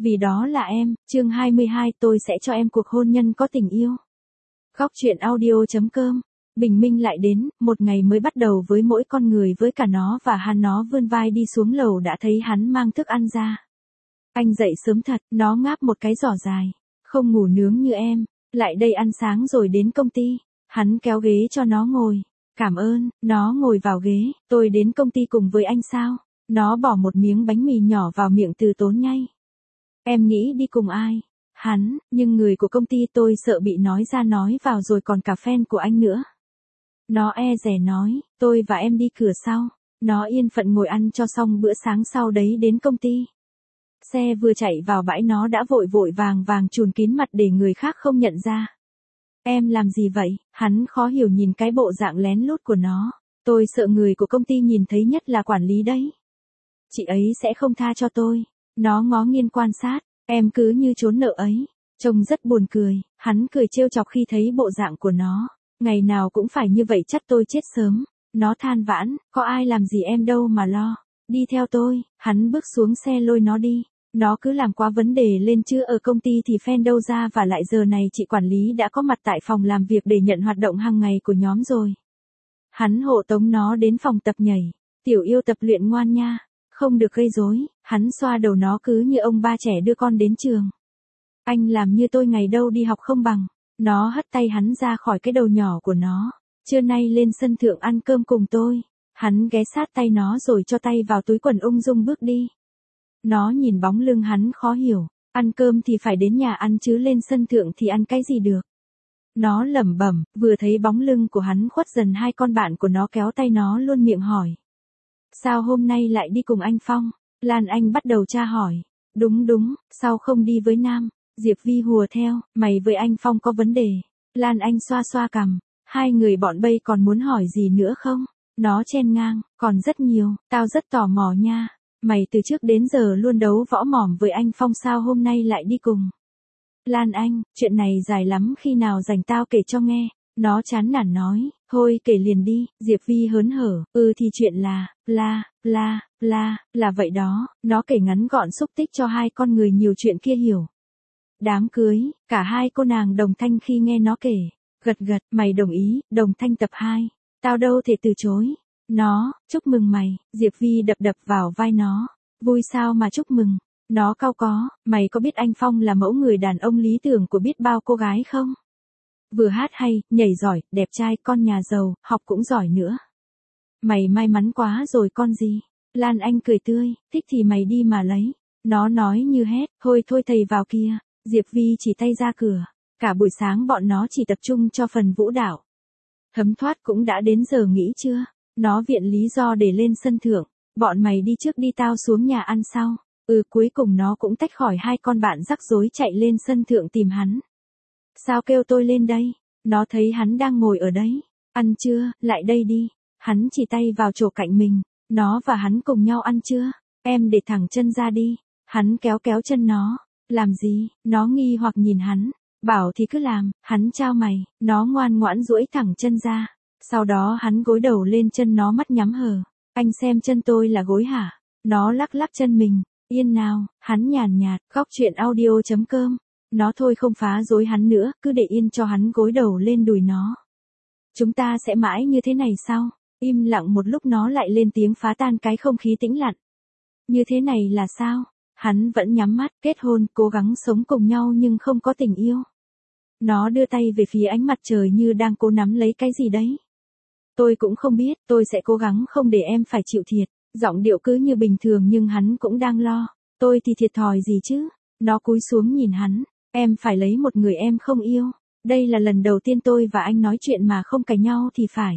Vì đó là em, chương 22 tôi sẽ cho em cuộc hôn nhân có tình yêu. Góc truyện audio.com. Bình minh lại đến, một ngày mới bắt đầu với mỗi con người với cả nó và hắn. Nó vươn vai đi xuống lầu đã thấy hắn mang thức ăn ra. Anh dậy sớm thật, nó ngáp một cái giỏ dài. Không ngủ nướng như em, lại đây ăn sáng rồi đến công ty. Hắn kéo ghế cho nó ngồi. Cảm ơn, nó ngồi vào ghế, tôi đến công ty cùng với anh sao? Nó bỏ một miếng bánh mì nhỏ vào miệng từ tốn nhây. Em nghĩ đi cùng ai? Hắn, nhưng người của công ty tôi sợ bị nói ra nói vào rồi còn cả fan của anh nữa. Nó e dè nói, tôi và em đi cửa sau. Nó yên phận ngồi ăn cho xong bữa sáng sau đấy đến công ty. Xe vừa chạy vào bãi nó đã vội vội vàng vàng chùn kín mặt để người khác không nhận ra. Em làm gì vậy? Hắn khó hiểu nhìn cái bộ dạng lén lút của nó. Tôi sợ người của công ty nhìn thấy, nhất là quản lý đấy. Chị ấy sẽ không tha cho tôi. Nó ngó nghiêng quan sát, em cứ như trốn nợ ấy. Trông rất buồn cười, hắn cười trêu chọc khi thấy bộ dạng của nó. Ngày nào cũng phải như vậy chắc tôi chết sớm. Nó than vãn, có ai làm gì em đâu mà lo. Đi theo tôi, hắn bước xuống xe lôi nó đi. Nó cứ làm quá vấn đề lên chứ ở công ty thì fan đâu ra, và lại giờ này chị quản lý đã có mặt tại phòng làm việc để nhận hoạt động hàng ngày của nhóm rồi. Hắn hộ tống nó đến phòng tập nhảy. Tiểu yêu tập luyện ngoan nha. Không được gây rối, hắn xoa đầu nó cứ như ông ba trẻ đưa con đến trường. Anh làm như tôi ngày đâu đi học không bằng. Nó hất tay hắn ra khỏi cái đầu nhỏ của nó. Trưa nay lên sân thượng ăn cơm cùng tôi. Hắn ghé sát tay nó rồi cho tay vào túi quần ung dung bước đi. Nó nhìn bóng lưng hắn khó hiểu. Ăn cơm thì phải đến nhà ăn chứ lên sân thượng thì ăn cái gì được. Nó lẩm bẩm, vừa thấy bóng lưng của hắn khuất dần, hai con bạn của nó kéo tay nó luôn miệng hỏi. Sao hôm nay lại đi cùng anh Phong? Lan Anh bắt đầu tra hỏi. Đúng, sao không đi với Nam? Diệp Vi hùa theo, mày với anh Phong có vấn đề. Lan Anh xoa xoa cằm. Hai người bọn bây còn muốn hỏi gì nữa không? Nó chen ngang, còn rất nhiều, tao rất tò mò nha. Mày từ trước đến giờ luôn đấu võ mồm với anh Phong, sao hôm nay lại đi cùng? Lan Anh, chuyện này dài lắm, khi nào rảnh tao kể cho nghe. Nó chán nản nói, thôi kể liền đi. Diệp Vi hớn hở, thì chuyện là vậy đó. Nó kể ngắn gọn xúc tích cho hai con người nhiều chuyện kia hiểu. Đám cưới, cả hai cô nàng đồng thanh khi nghe nó kể. Gật, mày đồng ý, đồng thanh tập 2. Tao đâu thể từ chối. Nó, chúc mừng mày. Diệp Vi đập vào vai nó. Vui sao mà chúc mừng. Nó cau có, mày có biết anh Phong là mẫu người đàn ông lý tưởng của biết bao cô gái không? Vừa hát hay, nhảy giỏi, đẹp trai, con nhà giàu, học cũng giỏi nữa. Mày may mắn quá rồi con gì. Lan Anh cười tươi, thích thì mày đi mà lấy. Nó nói như hét, thôi thầy vào kia. Diệp Vi chỉ tay ra cửa. Cả buổi sáng bọn nó chỉ tập trung cho phần vũ đạo. Thấm thoát cũng đã đến giờ nghỉ trưa. Nó viện lý do để lên sân thượng. Bọn mày đi trước đi, tao xuống nhà ăn sau. Cuối cùng nó cũng tách khỏi hai con bạn rắc rối chạy lên sân thượng tìm hắn. Sao kêu tôi lên đây? Nó thấy hắn đang ngồi ở đấy. Ăn chưa, lại đây đi. Hắn chỉ tay vào chỗ cạnh mình. Nó và hắn cùng nhau ăn chưa? Em để thẳng chân ra đi. Hắn kéo chân nó. Làm gì? Nó nghi hoặc nhìn hắn. Bảo thì cứ làm. Hắn trao mày. Nó ngoan ngoãn duỗi thẳng chân ra. Sau đó hắn gối đầu lên chân nó, mắt nhắm hờ. Anh xem chân tôi là gối hả? Nó lắc chân mình. Yên nào, hắn nhàn nhạt. Góc truyện audio.com. Nó thôi không phá rối hắn nữa, cứ để yên cho hắn gối đầu lên đùi nó. Chúng ta sẽ mãi như thế này sao? Im lặng một lúc nó lại lên tiếng phá tan cái không khí tĩnh lặng. Như thế này là sao? Hắn vẫn nhắm mắt, kết hôn, cố gắng sống cùng nhau nhưng không có tình yêu. Nó đưa tay về phía ánh mặt trời như đang cố nắm lấy cái gì đấy. Tôi cũng không biết, tôi sẽ cố gắng không để em phải chịu thiệt. Giọng điệu cứ như bình thường nhưng hắn cũng đang lo. Tôi thì thiệt thòi gì chứ? Nó cúi xuống nhìn hắn. Em phải lấy một người em không yêu. Đây là lần đầu tiên tôi và anh nói chuyện mà không cãi nhau thì phải.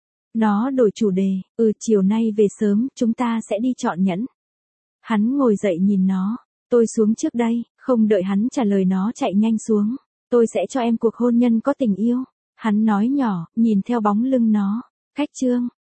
Nó đổi chủ đề. Chiều nay về sớm, chúng ta sẽ đi chọn nhẫn. Hắn ngồi dậy nhìn nó. Tôi xuống trước đây. Không đợi hắn trả lời nó chạy nhanh xuống. Tôi sẽ cho em cuộc hôn nhân có tình yêu. Hắn nói nhỏ, nhìn theo bóng lưng nó. Cách chương.